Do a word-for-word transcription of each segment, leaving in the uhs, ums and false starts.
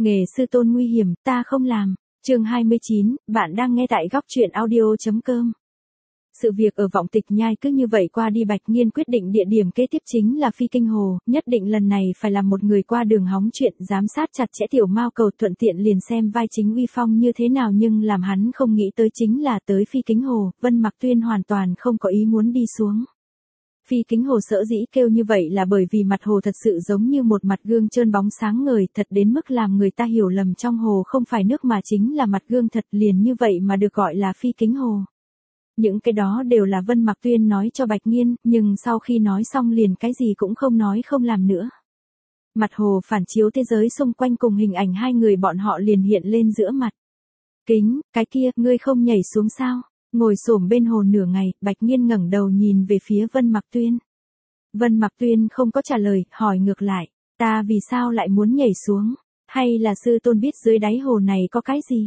Nghề sư tôn nguy hiểm, ta không làm. Chương hai mươi chín, bạn đang nghe tại góc truyện audio.com. Sự việc ở Vọng Tịch Nhai cứ như vậy qua đi. Bạch Nghiên quyết định địa điểm kế tiếp chính là Phi Kinh Hồ, nhất định lần này phải làm một người qua đường hóng chuyện, giám sát chặt chẽ Tiểu Mao Cầu, thuận tiện liền xem vai chính uy phong như thế nào. Nhưng làm hắn không nghĩ tới chính là tới Phi Kính Hồ, Vân Mặc Tuyên hoàn toàn không có ý muốn đi xuống. Phi Kính Hồ sở dĩ kêu như vậy là bởi vì mặt hồ thật sự giống như một mặt gương trơn bóng sáng ngời, thật đến mức làm người ta hiểu lầm trong hồ không phải nước mà chính là mặt gương thật, liền như vậy mà được gọi là Phi Kính Hồ. Những cái đó đều là Vân Mặc Tuyên nói cho Bạch Nghiên, nhưng sau khi nói xong liền cái gì cũng không nói không làm nữa. Mặt hồ phản chiếu thế giới xung quanh cùng hình ảnh hai người bọn họ liền hiện lên giữa mặt. Kính, cái kia, ngươi không nhảy xuống sao? Ngồi xổm bên hồ nửa ngày, Bạch Nghiên ngẩng đầu nhìn về phía Vân Mặc Tuyên. Vân Mặc Tuyên không có trả lời, hỏi ngược lại, ta vì sao lại muốn nhảy xuống? Hay là sư tôn biết dưới đáy hồ này có cái gì?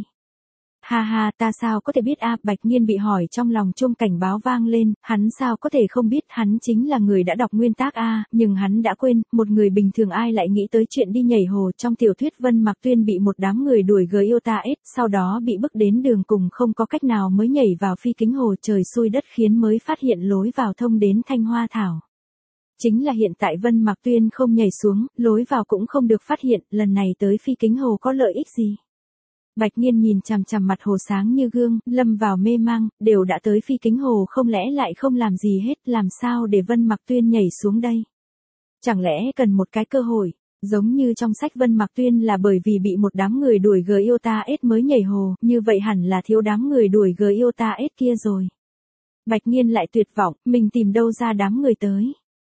Ha ha, ta sao có thể biết a? Bạch Nghiên bị hỏi trong lòng chuông cảnh báo vang lên, hắn sao có thể không biết, hắn chính là người đã đọc nguyên tác a, nhưng hắn đã quên, một người bình thường ai lại nghĩ tới chuyện đi nhảy hồ. Trong tiểu thuyết Vân Mặc Tuyên bị một đám người đuổi gới yêu ta ết, sau đó bị bức đến đường cùng không có cách nào mới nhảy vào Phi Kính Hồ, trời xui đất khiến mới phát hiện lối vào thông đến Thanh Hoa Thảo. Chính là hiện tại Vân Mặc Tuyên không nhảy xuống, lối vào cũng không được phát hiện, lần này tới Phi Kính Hồ có lợi ích gì? Bạch Nghiên nhìn chằm chằm mặt hồ sáng như gương, lâm vào mê mang, đều đã tới Phi Kính Hồ không lẽ lại không làm gì hết, làm sao để Vân Mặc Tuyên nhảy xuống đây? Chẳng lẽ cần một cái cơ hội, giống như trong sách Vân Mặc Tuyên là bởi vì bị một đám người đuổi gới yêu ta ết mới nhảy hồ, như vậy hẳn là thiếu đám người đuổi gới yêu ta ết kia rồi. Bạch Nghiên lại tuyệt vọng, mình tìm đâu ra đám người tới?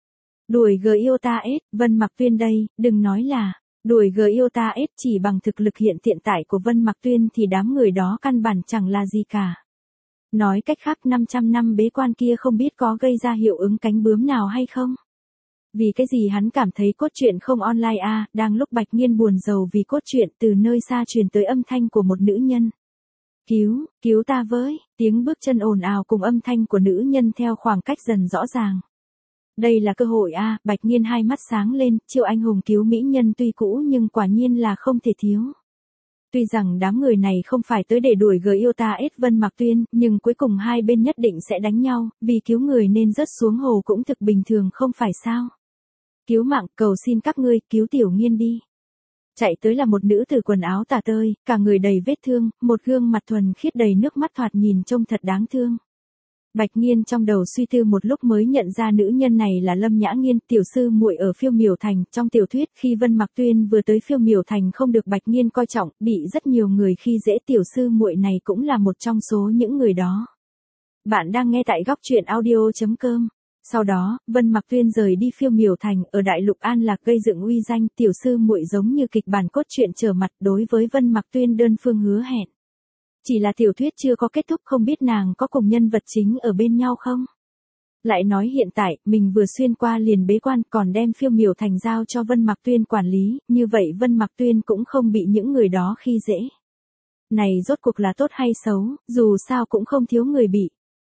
Đuổi gới yêu ta ết, Vân Mặc Tuyên đây, đừng nói là đuổi gới yêu ta ết, chỉ bằng thực lực hiện hiện tại của Vân Mặc Tuyên thì đám người đó căn bản chẳng là gì cả. Nói cách khác năm trăm năm bế quan kia không biết có gây ra hiệu ứng cánh bướm nào hay không? Vì cái gì hắn cảm thấy cốt truyện không online a? À, đang lúc Bạch Nghiên buồn rầu vì cốt truyện, từ nơi xa truyền tới âm thanh của một nữ nhân. Cứu, cứu ta với, tiếng bước chân ồn ào cùng âm thanh của nữ nhân theo khoảng cách dần rõ ràng. Đây là cơ hội a, à, Bạch Nghiên hai mắt sáng lên, chiêu anh hùng cứu mỹ nhân tuy cũ nhưng quả nhiên là không thể thiếu. Tuy rằng đám người này không phải tới để đuổi gới yêu ta ết Vân Mặc Tuyên, nhưng cuối cùng hai bên nhất định sẽ đánh nhau, vì cứu người nên rớt xuống hồ cũng thực bình thường không phải sao? Cứu mạng, cầu xin các ngươi, cứu Tiểu Nghiên đi. Chạy tới là một nữ tử quần áo tả tơi, cả người đầy vết thương, một gương mặt thuần khiết đầy nước mắt thoạt nhìn trông thật đáng thương. Bạch Nghiên trong đầu suy tư một lúc mới nhận ra nữ nhân này là Lâm Nhã Nghiên, tiểu sư muội ở Phiêu Miểu Thành. Trong tiểu thuyết khi Vân Mặc Tuyên vừa tới Phiêu Miểu Thành không được Bạch Nghiên coi trọng, bị rất nhiều người khi dễ, tiểu sư muội này cũng là một trong số những người đó. Bạn đang nghe tại góc truyện audio.com. Sau đó, Vân Mặc Tuyên rời đi Phiêu Miểu Thành, ở Đại Lục An Lạc gây dựng uy danh, tiểu sư muội giống như kịch bản cốt truyện trở mặt đối với Vân Mặc Tuyên đơn phương hứa hẹn. Chỉ là tiểu thuyết chưa có kết thúc, không biết nàng có cùng nhân vật chính ở bên nhau không? Lại nói hiện tại, mình vừa xuyên qua liền bế quan, còn đem Phiêu Miểu Thành giao cho Vân Mặc Tuyên quản lý, như vậy Vân Mặc Tuyên cũng không bị những người đó khi dễ. Này rốt cuộc là tốt hay xấu, dù sao cũng không thiếu người bị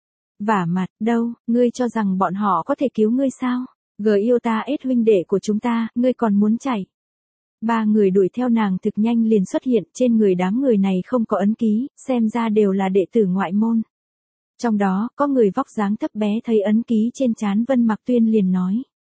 vả mặt, đâu, ngươi cho rằng bọn họ có thể cứu ngươi sao? Gờ yêu ta ết huynh đệ của chúng ta, ngươi còn muốn chạy? Ba người đuổi theo nàng thực nhanh liền xuất hiện, trên người đám người này không có ấn ký, xem ra đều là đệ tử ngoại môn. Trong đó, có người vóc dáng thấp bé thấy ấn ký trên trán Vân Mặc Tuyên liền nói.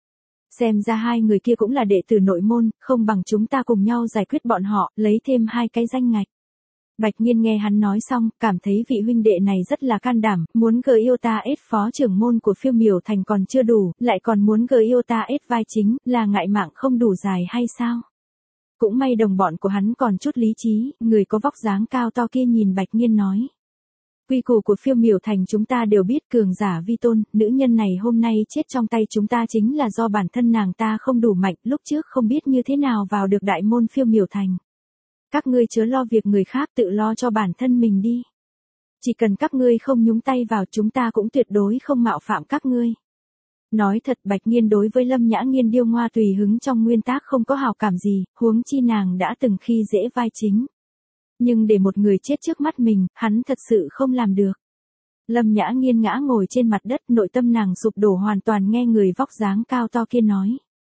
Xem ra hai người kia cũng là đệ tử nội môn, không bằng chúng ta cùng nhau giải quyết bọn họ, lấy thêm hai cái danh ngạch. Bạch Nghiên nghe hắn nói xong, cảm thấy vị huynh đệ này rất là can đảm, muốn gờ yêu ta ết phó trưởng môn của Phiêu Miểu Thành còn chưa đủ, lại còn muốn gờ yêu ta ết vai chính, là ngại mạng không đủ dài hay sao? Cũng may đồng bọn của hắn còn chút lý trí, người có vóc dáng cao to kia nhìn Bạch Nghiên nói. Quy củ của Phiêu Miểu Thành chúng ta đều biết, cường giả vi tôn, nữ nhân này hôm nay chết trong tay chúng ta chính là do bản thân nàng ta không đủ mạnh, lúc trước không biết như thế nào vào được đại môn Phiêu Miểu Thành. Các ngươi chớ lo việc người khác, tự lo cho bản thân mình đi. Chỉ cần các ngươi không nhúng tay vào, chúng ta cũng tuyệt đối không mạo phạm các ngươi. Nói thật, Bạch Nghiên đối với Lâm Nhã Nghiên điêu ngoa tùy hứng trong nguyên tác không có hào cảm gì, huống chi nàng đã từng khi dễ vai chính. Nhưng để một người chết trước mắt mình, hắn thật sự không làm được. Lâm Nhã Nghiên ngã ngồi trên mặt đất, nội tâm nàng sụp đổ hoàn toàn nghe người vóc dáng cao to kia nói.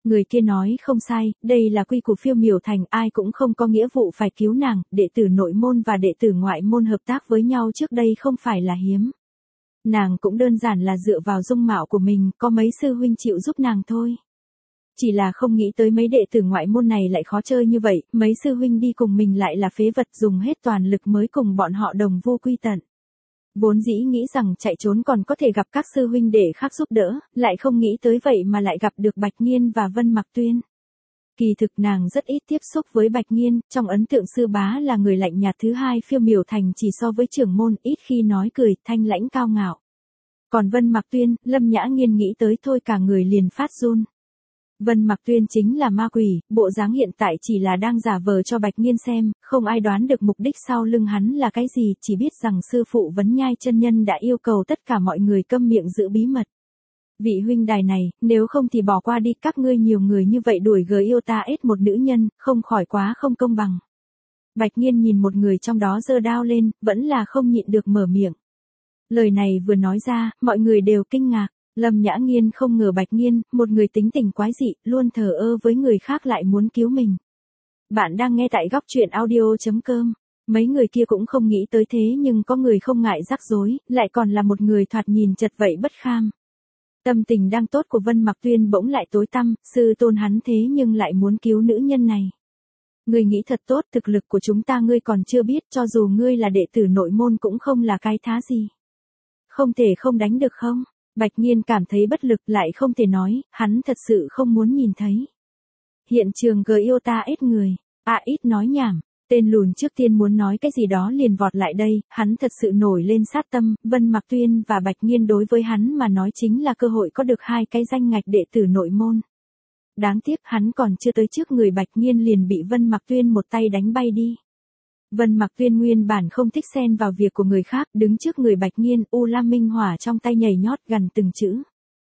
Người kia nói không sai, đây là quy củ Phiêu Miểu Thành, ai cũng không có nghĩa vụ phải cứu nàng, đệ tử nội môn và đệ tử ngoại môn hợp tác với nhau trước đây không phải là hiếm. Nàng cũng đơn giản là dựa vào dung mạo của mình, có mấy sư huynh chịu giúp nàng thôi. Chỉ là không nghĩ tới mấy đệ tử ngoại môn này lại khó chơi như vậy, mấy sư huynh đi cùng mình lại là phế vật dùng hết toàn lực mới cùng bọn họ đồng vô quy tận. Vốn dĩ nghĩ rằng chạy trốn còn có thể gặp các sư huynh đệ khác giúp đỡ, lại không nghĩ tới vậy mà lại gặp được Bạch Nghiên và Vân Mặc Tuyên. Kỳ thực nàng rất ít tiếp xúc với Bạch Nghiên, trong ấn tượng sư bá là người lạnh nhạt thứ hai Phiêu Miểu Thành chỉ so với trưởng môn, ít khi nói cười, thanh lãnh cao ngạo. Còn Vân Mặc Tuyên, Lâm Nhã Nghiên nghĩ tới thôi cả người liền phát run. Vân Mặc Tuyên chính là ma quỷ, bộ dáng hiện tại chỉ là đang giả vờ cho Bạch Nghiên xem, không ai đoán được mục đích sau lưng hắn là cái gì, chỉ biết rằng sư phụ Vấn Nhai chân nhân đã yêu cầu tất cả mọi người câm miệng giữ bí mật. Vị huynh đài này, nếu không thì bỏ qua đi, các ngươi nhiều người như vậy đuổi gờ yêu ta ết một nữ nhân, không khỏi quá không công bằng. Bạch Nghiên nhìn một người trong đó giơ đao lên, vẫn là không nhịn được mở miệng. Lời này vừa nói ra, mọi người đều kinh ngạc. Lâm Nhã Nghiên không ngờ Bạch Nghiên, một người tính tình quái dị, luôn thờ ơ với người khác lại muốn cứu mình. Bạn đang nghe tại góc truyện audio chấm com. Mấy người kia cũng không nghĩ tới thế nhưng có người không ngại rắc rối, lại còn là một người thoạt nhìn chật vậy bất kham. Tâm tình đang tốt của Vân Mặc Tuyên bỗng lại tối tăm, sư tôn hắn thế nhưng lại muốn cứu nữ nhân này. Ngươi nghĩ thật tốt, thực lực của chúng ta ngươi còn chưa biết, cho dù ngươi là đệ tử nội môn cũng không là cái thá gì. Không thể không đánh được không? Bạch Nghiên cảm thấy bất lực lại không thể nói, hắn thật sự không muốn nhìn thấy. Hiện trường gờ yêu ta ít người, à ít nói nhảm, tên lùn trước tiên muốn nói cái gì đó liền vọt lại đây, hắn thật sự nổi lên sát tâm, Vân Mặc Tuyên và Bạch Nghiên đối với hắn mà nói chính là cơ hội có được hai cái danh ngạch đệ tử nội môn. Đáng tiếc hắn còn chưa tới trước người Bạch Nghiên liền bị Vân Mặc Tuyên một tay đánh bay đi. Vân Mặc Tuyên nguyên bản không thích xen vào việc của người khác, đứng trước người Bạch Nghiên, U Lam Minh Hỏa trong tay nhảy nhót gần từng chữ.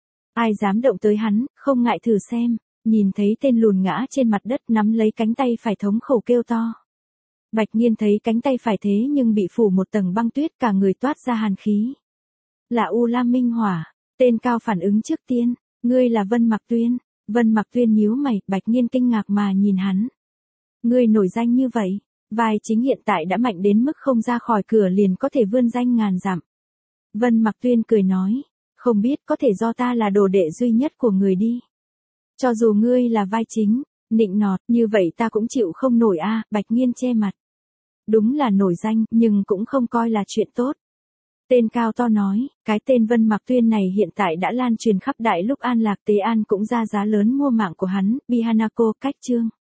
Ai dám động tới hắn, không ngại thử xem, nhìn thấy tên lùn ngã trên mặt đất nắm lấy cánh tay phải thống khổ kêu to. Bạch Nghiên thấy cánh tay phải thế nhưng bị phủ một tầng băng tuyết cả người toát ra hàn khí. Là U Lam Minh Hỏa, tên cao phản ứng trước tiên, ngươi là Vân Mặc Tuyên, Vân Mặc Tuyên nhíu mày, Bạch Nghiên kinh ngạc mà nhìn hắn. Ngươi nổi danh như vậy. Vai chính hiện tại đã mạnh đến mức không ra khỏi cửa liền có thể vươn danh ngàn dặm. Vân Mặc Tuyên cười nói, không biết có thể do ta là đồ đệ duy nhất của người đi. Cho dù ngươi là vai chính, nịnh nọt, như vậy ta cũng chịu không nổi a. À, Bạch Nghiên che mặt. Đúng là nổi danh, nhưng cũng không coi là chuyện tốt. Tên cao to nói, cái tên Vân Mặc Tuyên này hiện tại đã lan truyền khắp đại lục An Lạc, Tế An cũng ra giá lớn mua mạng của hắn, Bihanako, cách chương.